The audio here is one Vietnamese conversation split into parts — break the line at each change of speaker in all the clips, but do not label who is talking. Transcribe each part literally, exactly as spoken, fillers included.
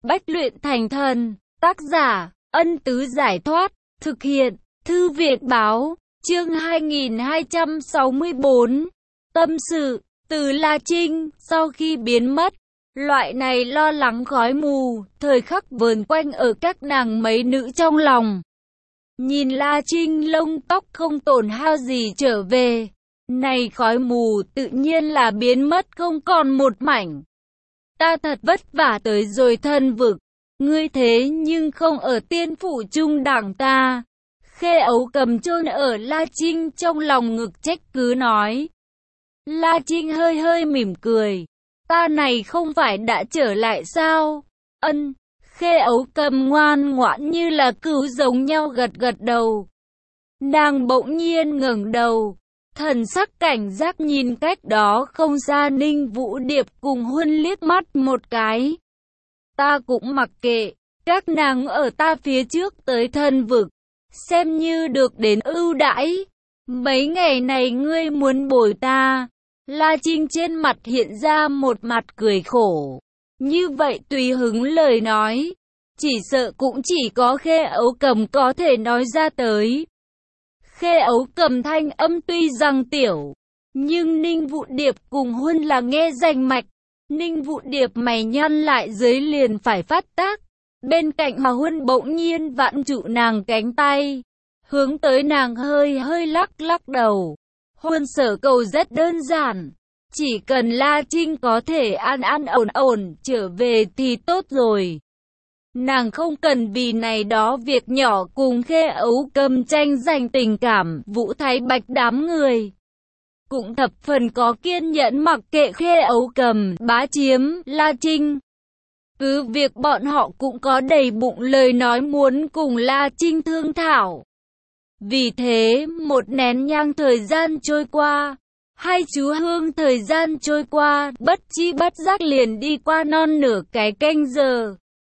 Bách luyện thành thần. Tác giả, Ân Tứ Giải Thoát. Thực hiện, Thư viện Báo. Chương hai nghìn hai trăm sáu mươi bốn. Tâm sự. Từ La Trinh, sau khi biến mất, loại này lo lắng khói mù, thời khắc vờn quanh ở các nàng mấy nữ trong lòng. Nhìn La Trinh lông tóc không tổn hao gì trở về, này khói mù tự nhiên là biến mất không còn một mảnh. Ta thật vất vả tới rồi thân vực, ngươi thế nhưng không ở tiên phủ trung đẳng ta. Khê Ấu Cầm chôn ở La Trinh trong lòng ngực trách cứ nói. La Trinh hơi hơi mỉm cười. Ta này không phải đã trở lại sao? Ân. Khê Ấu Cầm ngoan ngoãn như là cừu giống nhau gật gật đầu. Nàng bỗng nhiên ngẩng đầu, thần sắc cảnh giác nhìn cách đó không xa Ninh Vũ Điệp cùng Huân liếc mắt một cái. Ta cũng mặc kệ, các nàng ở ta phía trước tới thân vực, xem như được đến ưu đãi. Mấy ngày này ngươi muốn bồi ta. La Trinh trên mặt hiện ra một mặt cười khổ. Như vậy tùy hứng lời nói, chỉ sợ cũng chỉ có Khê Ấu Cầm có thể nói ra tới. Khê Ấu Cầm thanh âm tuy rằng tiểu, nhưng Ninh Vũ Điệp cùng Huân là nghe rành mạch. Ninh Vũ Điệp mày nhăn lại dưới liền phải phát tác. Bên cạnh mà Huân bỗng nhiên vặn trụ nàng cánh tay, hướng tới nàng hơi hơi lắc lắc đầu. Huân sở cầu rất đơn giản, chỉ cần La Trinh có thể an an ổn ổn trở về thì tốt rồi. Nàng không cần vì này đó việc nhỏ cùng Khê Ấu Cầm tranh giành tình cảm. Vũ Thái Bạch đám người cũng thập phần có kiên nhẫn mặc kệ Khê Ấu Cầm bá chiếm La Trinh. Cứ việc bọn họ cũng có đầy bụng lời nói muốn cùng La Trinh thương thảo. Vì thế, một nén nhang thời gian trôi qua, hai chú hương thời gian trôi qua, bất chi bất giác liền đi qua non nửa cái canh giờ.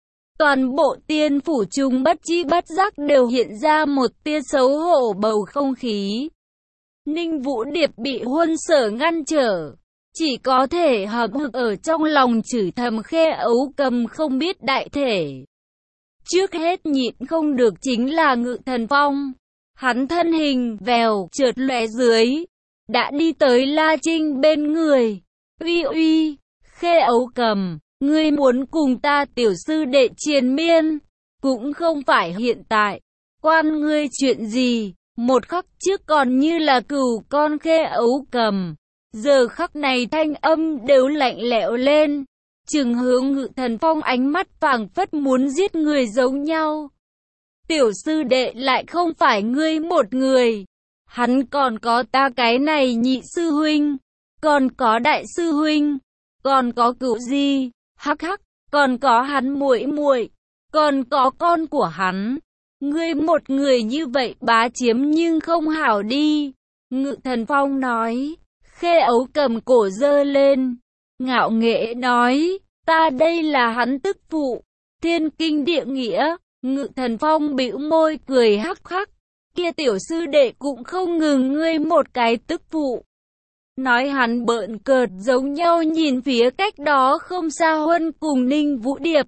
Toàn bộ tiên phủ trung bất chi bất giác đều hiện ra một tia xấu hổ bầu không khí. Ninh Vũ Điệp bị Huân sở ngăn trở, chỉ có thể hậm hực ở trong lòng chửi thầm Khê Ấu Cầm không biết đại thể. Trước hết nhịn không được chính là Ngự Thần Phong. Hắn thân hình vèo chợt lóe dưới, đã đi tới La Trinh bên người. Uy uy, Khê Ấu Cầm, ngươi muốn cùng ta tiểu sư đệ triền miên, cũng không phải hiện tại. Quan ngươi chuyện gì? Một khắc trước còn như là cừu con Khê Ấu Cầm, giờ khắc này thanh âm đều lạnh lẽo lên, trừng hướng Ngự Thần Phong ánh mắt phảng phất muốn giết người giống nhau. Tiểu sư đệ lại không phải ngươi một người, hắn còn có ta cái này nhị sư huynh, còn có đại sư huynh, còn có cựu di, hắc hắc, còn có hắn muội muội, còn có con của hắn. Ngươi một người như vậy bá chiếm nhưng không hảo đi. Ngự Thần Phong nói. Khê Ấu Cầm cổ giơ lên, ngạo nghễ nói, ta đây là hắn tức phụ, thiên kinh địa nghĩa. Ngự Thần Phong bĩu môi cười hắc hắc, kia tiểu sư đệ cũng không ngừng ngươi một cái tức phụ. Nói hắn bợn cợt giống nhau nhìn phía cách đó không xa Huân cùng Ninh Vũ Điệp.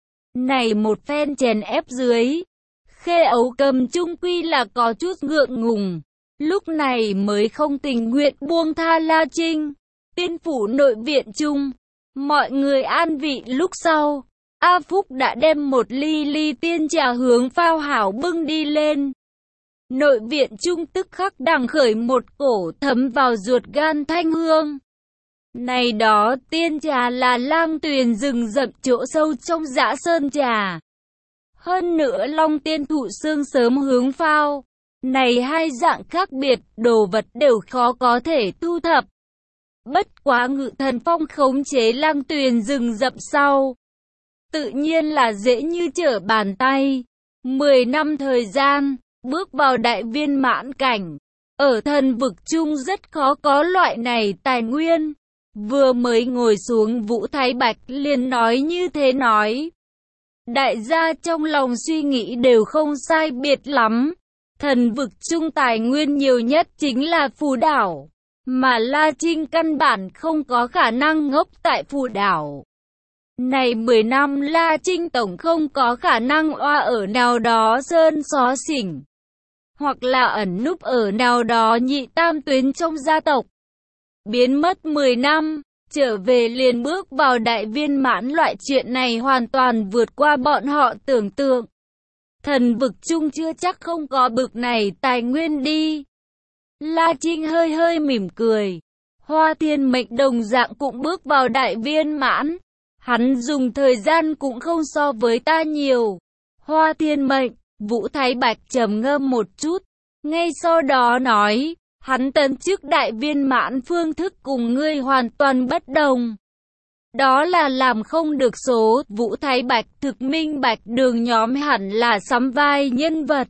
Này một phen chèn ép dưới, Khê Ấu Cầm chung quy là có chút ngượng ngùng, lúc này mới không tình nguyện buông tha La Trinh. Tiên phủ nội viện chung, mọi người an vị lúc sau. A Phúc đã đem một ly ly tiên trà hướng phao hảo bưng đi lên. Nội viện trung tức khắc đằng khởi một cổ thấm vào ruột gan thanh hương. Này đó tiên trà là lang tuyền rừng rậm chỗ sâu trong dã sơn trà. Hơn nữa long tiên thụ xương sớm hướng phao. Này hai dạng khác biệt đồ vật đều khó có thể thu thập. Bất quá Ngự Thần Phong khống chế lang tuyền rừng rậm sau, tự nhiên là dễ như trở bàn tay. Mười năm thời gian, bước vào đại viên mãn cảnh. Ở thần vực chung rất khó có loại này tài nguyên. Vừa mới ngồi xuống Vũ Thái Bạch liền nói như thế nói. Đại gia trong lòng suy nghĩ đều không sai biệt lắm. Thần vực chung tài nguyên nhiều nhất chính là phù đảo. Mà La Trinh căn bản không có khả năng ngốc tại phù đảo. Này mười năm La Trinh tổng không có khả năng oa ở nào đó sơn xó xỉnh, hoặc là ẩn núp ở nào đó nhị tam tuyến trong gia tộc. Biến mất mười năm, trở về liền bước vào đại viên mãn, loại chuyện này hoàn toàn vượt qua bọn họ tưởng tượng. Thần vực chung chưa chắc không có bực này tài nguyên đi. La Trinh hơi hơi mỉm cười. Hoa Thiên Mệnh đồng dạng cũng bước vào đại viên mãn. Hắn dùng thời gian cũng không so với ta nhiều. Hoa Thiên Mệnh, Vũ Thái Bạch trầm ngâm một chút. Ngay sau đó nói, hắn tấn chức đại viên mãn phương thức cùng ngươi hoàn toàn bất đồng. Đó là làm không được số. Vũ Thái Bạch thực minh bạch Đường nhóm hẳn là sắm vai nhân vật.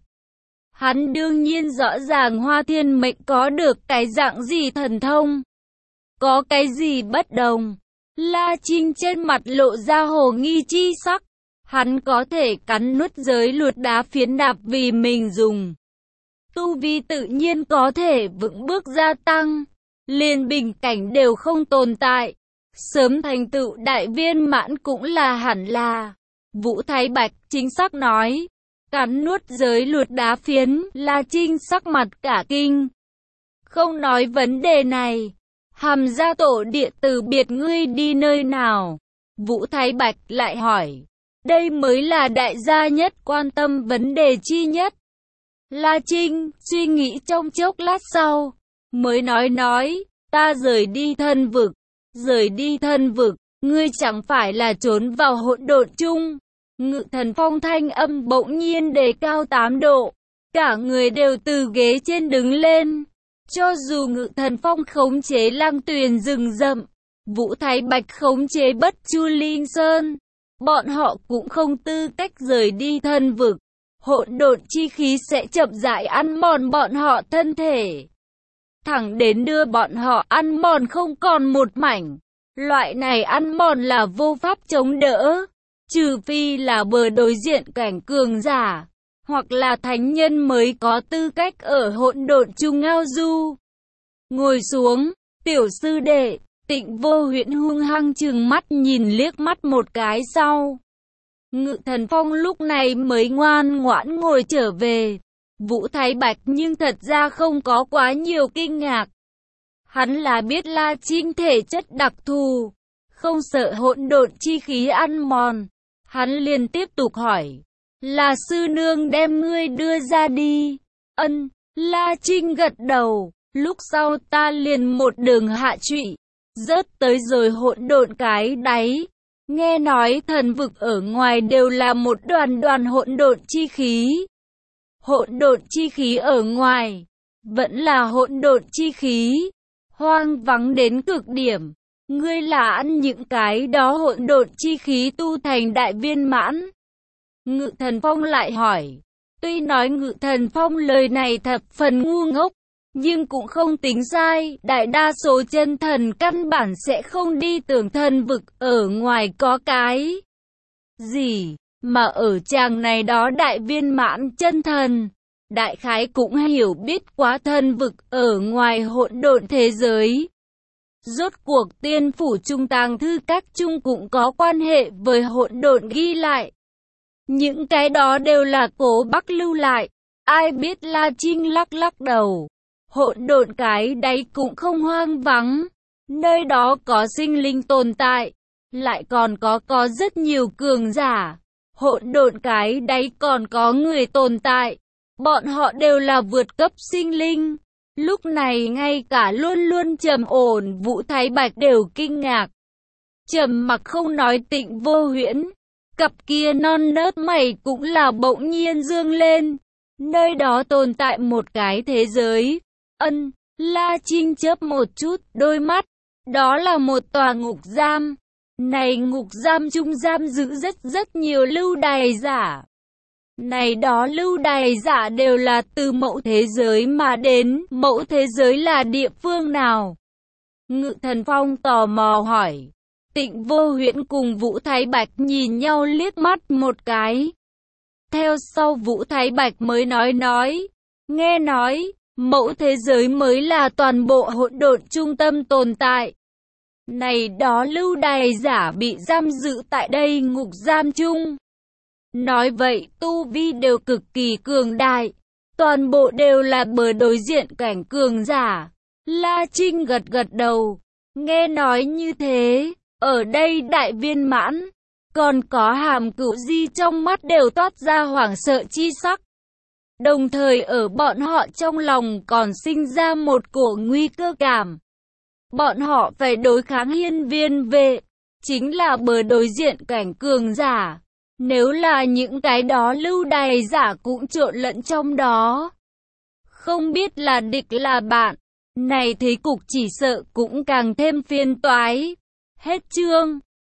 Hắn đương nhiên rõ ràng Hoa Thiên Mệnh có được cái dạng gì thần thông, có cái gì bất đồng. La Trinh trên mặt lộ ra hồ nghi chi sắc. Hắn có thể cắn nuốt giới luật đá phiến đạp vì mình dùng. Tu vi tự nhiên có thể vững bước gia tăng. Liền bình cảnh đều không tồn tại. Sớm thành tựu đại viên mãn cũng là hẳn là. Vũ Thái Bạch chính xác nói. Cắn nuốt giới luật đá phiến. La Trinh sắc mặt cả kinh. Không nói vấn đề này. Hàm gia tổ địa từ biệt ngươi đi nơi nào? Vũ Thái Bạch lại hỏi. Đây mới là đại gia nhất quan tâm vấn đề chi nhất. La Trinh suy nghĩ trong chốc lát sau, mới nói nói, ta rời đi thân vực. Rời đi thân vực, ngươi chẳng phải là trốn vào hỗn độn chung. Ngự Thần Phong thanh âm bỗng nhiên đề cao tám độ. Cả người đều từ ghế trên đứng lên. Cho dù Ngự Thần Phong khống chế Lăng Tuyền rừng rậm, Vũ Thái Bạch khống chế Bất Chu Linh Sơn, bọn họ cũng không tư cách rời đi thân vực. Hỗn độn chi khí sẽ chậm rãi ăn mòn bọn họ thân thể, thẳng đến đưa bọn họ ăn mòn không còn một mảnh. Loại này ăn mòn là vô pháp chống đỡ, trừ phi là bờ đối diện cảnh cường giả, hoặc là thánh nhân mới có tư cách ở hỗn độn chung ngao du. Ngồi xuống, tiểu sư đệ. Tịnh Vô Huyễn hung hăng trừng mắt nhìn liếc mắt một cái sau. Ngự Thần Phong lúc này mới ngoan ngoãn ngồi trở về. Vũ Thái Bạch nhưng thật ra không có quá nhiều kinh ngạc. Hắn là biết La Trinh thể chất đặc thù, không sợ hỗn độn chi khí ăn mòn. Hắn liền tiếp tục hỏi. Là sư nương đem ngươi đưa ra đi? Ân. La Trinh gật đầu. Lúc sau ta liền một đường hạ trụy, rớt tới rồi hỗn độn cái đáy. Nghe nói thần vực ở ngoài đều là một đoàn đoàn hỗn độn chi khí. Hỗn độn chi khí ở ngoài vẫn là hỗn độn chi khí, hoang vắng đến cực điểm. Ngươi là ăn những cái đó hỗn độn chi khí tu thành đại viên mãn? Ngự Thần Phong lại hỏi. Tuy nói Ngự Thần Phong lời này thập phần ngu ngốc, nhưng cũng không tính sai. Đại đa số chân thần căn bản sẽ không đi tưởng thần vực ở ngoài có cái gì, mà ở chàng này đó đại viên mãn chân thần, đại khái cũng hiểu biết quá thần vực ở ngoài hỗn độn thế giới. Rốt cuộc tiên phủ trung tàng thư các chung cũng có quan hệ với hỗn độn ghi lại. Những cái đó đều là Cố Bắc lưu lại. Ai biết. La Trinh lắc lắc đầu. Hỗn độn cái đáy cũng không hoang vắng. Nơi đó có sinh linh tồn tại, lại còn có có rất nhiều cường giả. Hỗn độn cái đáy còn có người tồn tại. Bọn họ đều là vượt cấp sinh linh. Lúc này ngay cả luôn luôn trầm ổn Vũ Thái Bạch đều kinh ngạc. Trầm mặc không nói Tịnh Vô Huyễn, cặp kia non nớt mày cũng là bỗng nhiên dương lên. Nơi đó tồn tại một cái thế giới. Ân. La Trinh chớp một chút đôi mắt. Đó là một tòa ngục giam. Này ngục giam chung giam giữ rất rất nhiều lưu đày giả. Này đó lưu đày giả đều là từ mẫu thế giới mà đến. Mẫu thế giới là địa phương nào? Ngự Thần Phong tò mò hỏi. Tịnh Vô Huyễn cùng Vũ Thái Bạch nhìn nhau liếc mắt một cái. Theo sau Vũ Thái Bạch mới nói nói. Nghe nói, mẫu thế giới mới là toàn bộ hỗn độn trung tâm tồn tại. Này đó lưu đày giả bị giam giữ tại đây ngục giam chung. Nói vậy tu vi đều cực kỳ cường đại. Toàn bộ đều là bờ đối diện cảnh cường giả. La Trinh gật gật đầu. Nghe nói như thế, ở đây đại viên mãn, còn có Hàm Cửu Di trong mắt đều toát ra hoảng sợ chi sắc. Đồng thời ở bọn họ trong lòng còn sinh ra một cổ nguy cơ cảm. Bọn họ phải đối kháng Hiên Viên Vệ, chính là bờ đối diện cảnh cường giả. Nếu là những cái đó lưu đày giả cũng trộn lẫn trong đó, không biết là địch là bạn, này thế cục chỉ sợ cũng càng thêm phiền toái. Hết chương.